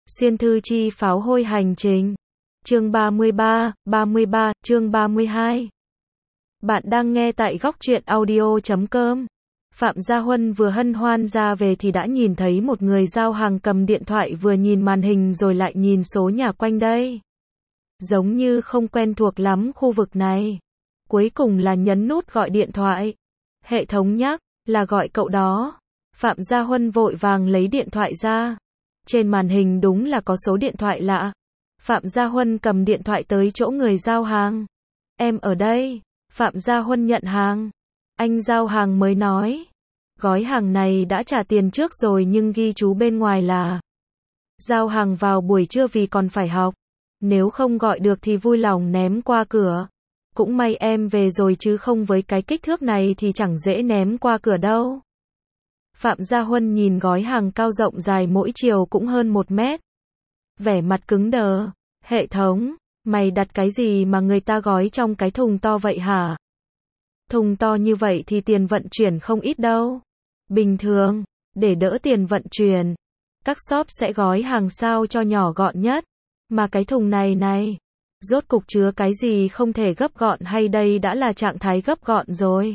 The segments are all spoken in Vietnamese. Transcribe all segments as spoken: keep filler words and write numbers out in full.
Xuyên thư chi pháo hôi hành trình. Chương ba mươi ba, ba mươi ba, chương ba mươi hai. Bạn đang nghe tại góc truyện audio chấm com. Phạm Gia Huân vừa hân hoan ra về thì đã nhìn thấy một người giao hàng cầm điện thoại vừa nhìn màn hình rồi lại nhìn số nhà quanh đây. Giống như không quen thuộc lắm khu vực này. Cuối cùng là nhấn nút gọi điện thoại. Hệ thống nhắc, là gọi cậu đó. Phạm Gia Huân vội vàng lấy điện thoại ra. Trên màn hình đúng là có số điện thoại lạ. Phạm Gia Huân cầm điện thoại tới chỗ người giao hàng. Em ở đây. Phạm Gia Huân nhận hàng. Anh giao hàng mới nói. Gói hàng này đã trả tiền trước rồi nhưng ghi chú bên ngoài là giao hàng vào buổi trưa vì còn phải học. Nếu không gọi được thì vui lòng ném qua cửa. Cũng may em về rồi chứ không với cái kích thước này thì chẳng dễ ném qua cửa đâu. Phạm Gia Huân nhìn gói hàng cao rộng dài mỗi chiều cũng hơn một mét. Vẻ mặt cứng đờ. Hệ thống, mày đặt cái gì mà người ta gói trong cái thùng to vậy hả? Thùng to như vậy thì tiền vận chuyển không ít đâu. Bình thường, để đỡ tiền vận chuyển, các shop sẽ gói hàng sao cho nhỏ gọn nhất. Mà cái thùng này này, rốt cục chứa cái gì không thể gấp gọn hay đây đã là trạng thái gấp gọn rồi?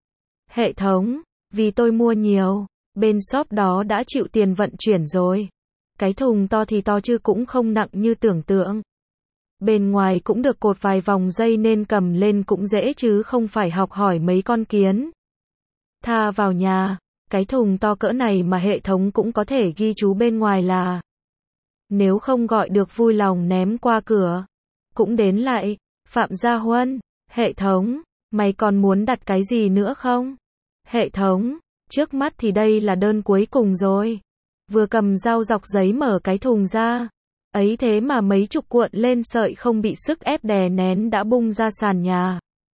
Hệ thống, vì tôi mua nhiều, bên shop đó đã chịu tiền vận chuyển rồi. Cái thùng to thì to chứ cũng không nặng như tưởng tượng. Bên ngoài cũng được cột vài vòng dây nên cầm lên cũng dễ chứ không phải học hỏi mấy con kiến. Tha vào nhà, cái thùng to cỡ này mà hệ thống cũng có thể ghi chú bên ngoài là nếu không gọi được vui lòng ném qua cửa. Cũng đến lại, Phạm Gia Huân, hệ thống, mày còn muốn đặt cái gì nữa không? Hệ thống, trước mắt thì đây là đơn cuối cùng rồi. Vừa cầm dao dọc giấy mở cái thùng ra. Ấy thế mà mấy chục cuộn lên sợi không bị sức ép đè nén đã bung ra sàn nhà.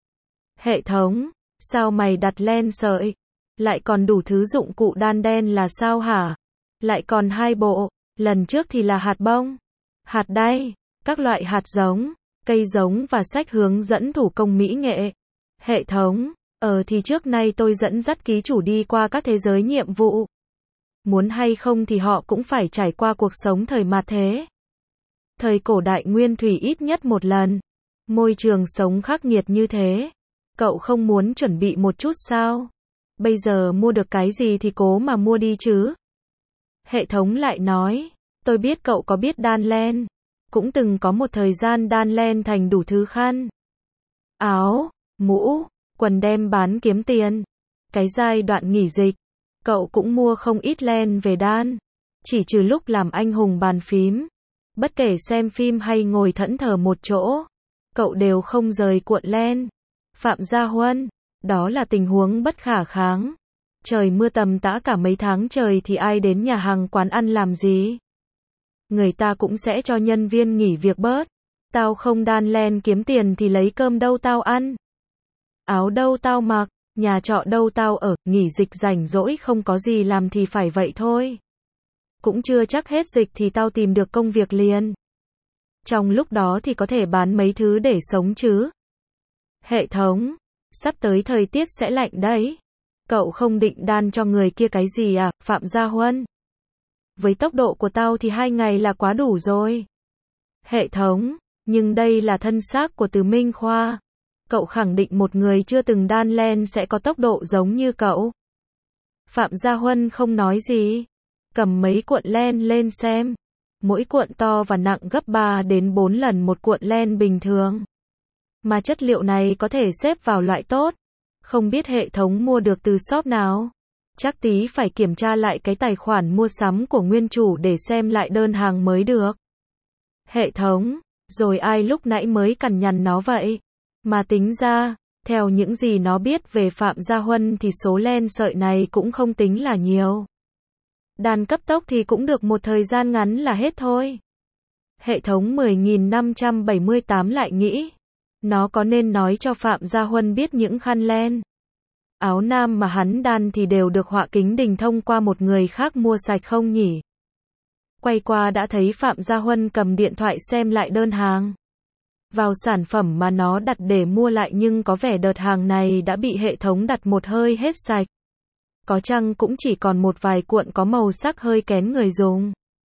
Hệ thống, sao mày đặt len sợi? Lại còn đủ thứ dụng cụ đan đen là sao hả? Lại còn hai bộ, lần trước thì là hạt bông, hạt đay, các loại hạt giống, cây giống và sách hướng dẫn thủ công mỹ nghệ. Hệ thống, ờ thì trước nay tôi dẫn dắt ký chủ đi qua các thế giới nhiệm vụ. Muốn hay không thì họ cũng phải trải qua cuộc sống thời mạt thế. Thời cổ đại nguyên thủy ít nhất một lần. Môi trường sống khắc nghiệt như thế. Cậu không muốn chuẩn bị một chút sao? Bây giờ mua được cái gì thì cố mà mua đi chứ. Hệ thống lại nói, tôi biết cậu có biết đan len. Cũng từng có một thời gian đan len thành đủ thứ khăn, áo, mũ, quần đem bán kiếm tiền. Cái giai đoạn nghỉ dịch, cậu cũng mua không ít len về đan. Chỉ trừ lúc làm anh hùng bàn phím. Bất kể xem phim hay ngồi thẫn thờ một chỗ, cậu đều không rời cuộn len. Phạm Gia Huân, đó là tình huống bất khả kháng. Trời mưa tầm tã cả mấy tháng trời thì ai đến nhà hàng quán ăn làm gì? Người ta cũng sẽ cho nhân viên nghỉ việc bớt. Tao không đan len kiếm tiền thì lấy cơm đâu tao ăn? Áo đâu tao mặc, nhà trọ đâu tao ở, nghỉ dịch rảnh rỗi không có gì làm thì phải vậy thôi. Cũng chưa chắc hết dịch thì tao tìm được công việc liền. Trong lúc đó thì có thể bán mấy thứ để sống chứ. Hệ thống, sắp tới thời tiết sẽ lạnh đấy. Cậu không định đan cho người kia cái gì à, Phạm Gia Huân? Với tốc độ của tao thì hai ngày là quá đủ rồi. Hệ thống, nhưng đây là thân xác của Từ Minh Khoa. Cậu khẳng định một người chưa từng đan len sẽ có tốc độ giống như cậu. Phạm Gia Huân không nói gì. Cầm mấy cuộn len lên xem. Mỗi cuộn to và nặng gấp ba đến bốn lần một cuộn len bình thường. Mà chất liệu này có thể xếp vào loại tốt. Không biết hệ thống mua được từ shop nào. Chắc tí phải kiểm tra lại cái tài khoản mua sắm của nguyên chủ để xem lại đơn hàng mới được. Hệ thống, rồi ai lúc nãy mới cằn nhằn nó vậy? Mà tính ra, theo những gì nó biết về Phạm Gia Huân thì số len sợi này cũng không tính là nhiều. Đan cấp tốc thì cũng được một thời gian ngắn là hết thôi. Hệ thống mười nghìn năm trăm bảy mươi tám lại nghĩ, nó có nên nói cho Phạm Gia Huân biết những khăn len, áo nam mà hắn đan thì đều được họa kính đình thông qua một người khác mua sạch không nhỉ? Quay qua đã thấy Phạm Gia Huân cầm điện thoại xem lại đơn hàng. Vào sản phẩm mà nó đặt để mua lại nhưng có vẻ đợt hàng này đã bị hệ thống đặt một hơi hết sạch. Có chăng cũng chỉ còn một vài cuộn có màu sắc hơi kén người dùng.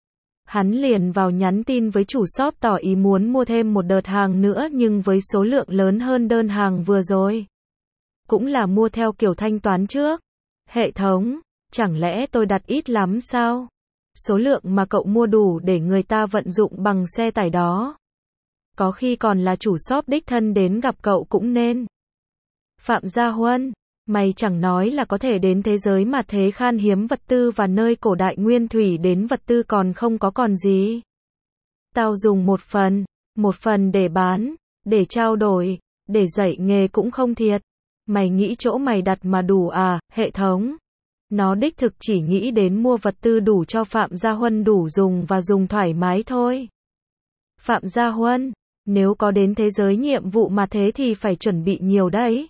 Hắn liền vào nhắn tin với chủ shop tỏ ý muốn mua thêm một đợt hàng nữa nhưng với số lượng lớn hơn đơn hàng vừa rồi. Cũng là mua theo kiểu thanh toán trước. Hệ thống, chẳng lẽ tôi đặt ít lắm sao? Số lượng mà cậu mua đủ để người ta vận dụng bằng xe tải đó. Có khi còn là chủ shop đích thân đến gặp cậu cũng nên. Phạm Gia Huân, mày chẳng nói là có thể đến thế giới mà thế khan hiếm vật tư và nơi cổ đại nguyên thủy đến vật tư còn không có còn gì. Tao dùng một phần, một phần để bán, để trao đổi, để dạy nghề cũng không thiệt. Mày nghĩ chỗ mày đặt mà đủ à, hệ thống? Nó đích thực chỉ nghĩ đến mua vật tư đủ cho Phạm Gia Huân đủ dùng và dùng thoải mái thôi. Phạm Gia Huân, nếu có đến thế giới nhiệm vụ mà thế thì phải chuẩn bị nhiều đấy.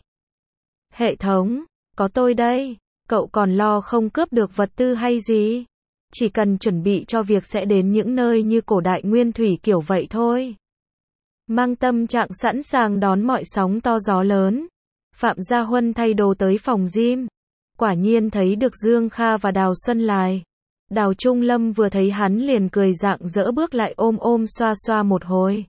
Hệ thống, có tôi đây, cậu còn lo không cướp được vật tư hay gì? Chỉ cần chuẩn bị cho việc sẽ đến những nơi như cổ đại nguyên thủy kiểu vậy thôi. Mang tâm trạng sẵn sàng đón mọi sóng to gió lớn. Phạm Gia Huân thay đồ tới phòng gym. Quả nhiên thấy được Dương Kha và Đào Xuân Lài. Đào Trung Lâm vừa thấy hắn liền cười rạng rỡ bước lại ôm ôm xoa xoa một hồi.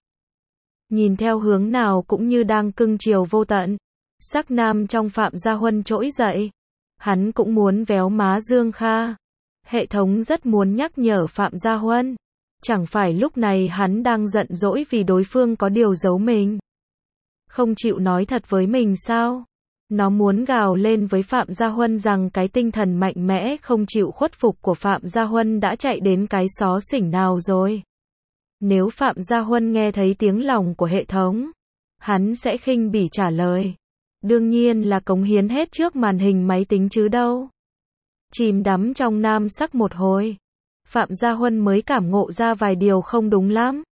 Nhìn theo hướng nào cũng như đang cưng chiều vô tận. Sắc nam trong Phạm Gia Huân trỗi dậy. Hắn cũng muốn véo má Dương Kha. Hệ thống rất muốn nhắc nhở Phạm Gia Huân. Chẳng phải lúc này hắn đang giận dỗi vì đối phương có điều giấu mình. Không chịu nói thật với mình sao? Nó muốn gào lên với Phạm Gia Huân rằng cái tinh thần mạnh mẽ không chịu khuất phục của Phạm Gia Huân đã chạy đến cái xó xỉnh nào rồi. Nếu Phạm Gia Huân nghe thấy tiếng lòng của hệ thống, hắn sẽ khinh bỉ trả lời. Đương nhiên là cống hiến hết trước màn hình máy tính chứ đâu. Chìm đắm trong nam sắc một hồi, Phạm Gia Huân mới cảm ngộ ra vài điều không đúng lắm.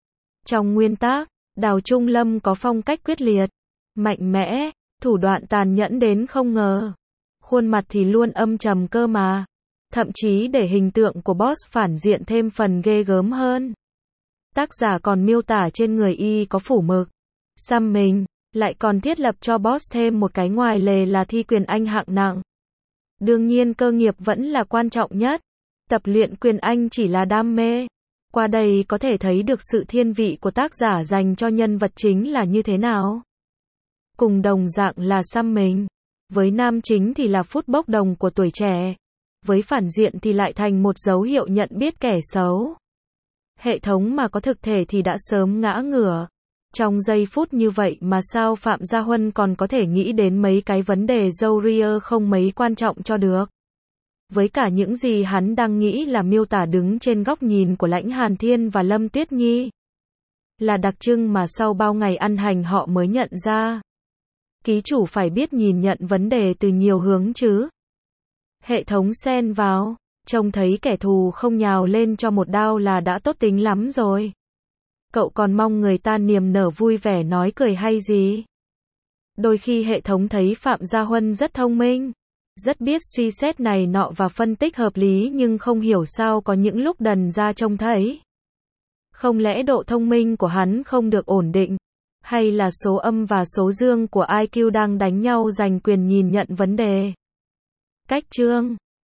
Trong nguyên tắc, Đào Trung Lâm có phong cách quyết liệt, mạnh mẽ, thủ đoạn tàn nhẫn đến không ngờ. Khuôn mặt thì luôn âm trầm cơ mà. Thậm chí để hình tượng của boss phản diện thêm phần ghê gớm hơn. Tác giả còn miêu tả trên người y có phủ mực, xăm mình, lại còn thiết lập cho boss thêm một cái ngoài lề là thi quyền Anh hạng nặng. Đương nhiên cơ nghiệp vẫn là quan trọng nhất. Tập luyện quyền Anh chỉ là đam mê. Qua đây có thể thấy được sự thiên vị của tác giả dành cho nhân vật chính là như thế nào. Cùng đồng dạng là xăm mình. Với nam chính thì là phút bốc đồng của tuổi trẻ. Với phản diện thì lại thành một dấu hiệu nhận biết kẻ xấu. Hệ thống mà có thực thể thì đã sớm ngã ngửa. Trong giây phút như vậy mà sao Phạm Gia Huân còn có thể nghĩ đến mấy cái vấn đề râu ria không mấy quan trọng cho được. Với cả những gì hắn đang nghĩ là miêu tả đứng trên góc nhìn của Lãnh Hàn Thiên và Lâm Tuyết Nhi. Là đặc trưng mà sau bao ngày ăn hành họ mới nhận ra. Ký chủ phải biết nhìn nhận vấn đề từ nhiều hướng chứ. Hệ thống xen vào, trông thấy kẻ thù không nhào lên cho một đao là đã tốt tính lắm rồi. Cậu còn mong người ta niềm nở vui vẻ nói cười hay gì? Đôi khi hệ thống thấy Phạm Gia Huân rất thông minh, rất biết suy xét này nọ và phân tích hợp lý nhưng không hiểu sao có những lúc đần ra trông thấy. Không lẽ độ thông minh của hắn không được ổn định? Hay là số âm và số dương của i kiu đang đánh nhau giành quyền nhìn nhận vấn đề? Cách chương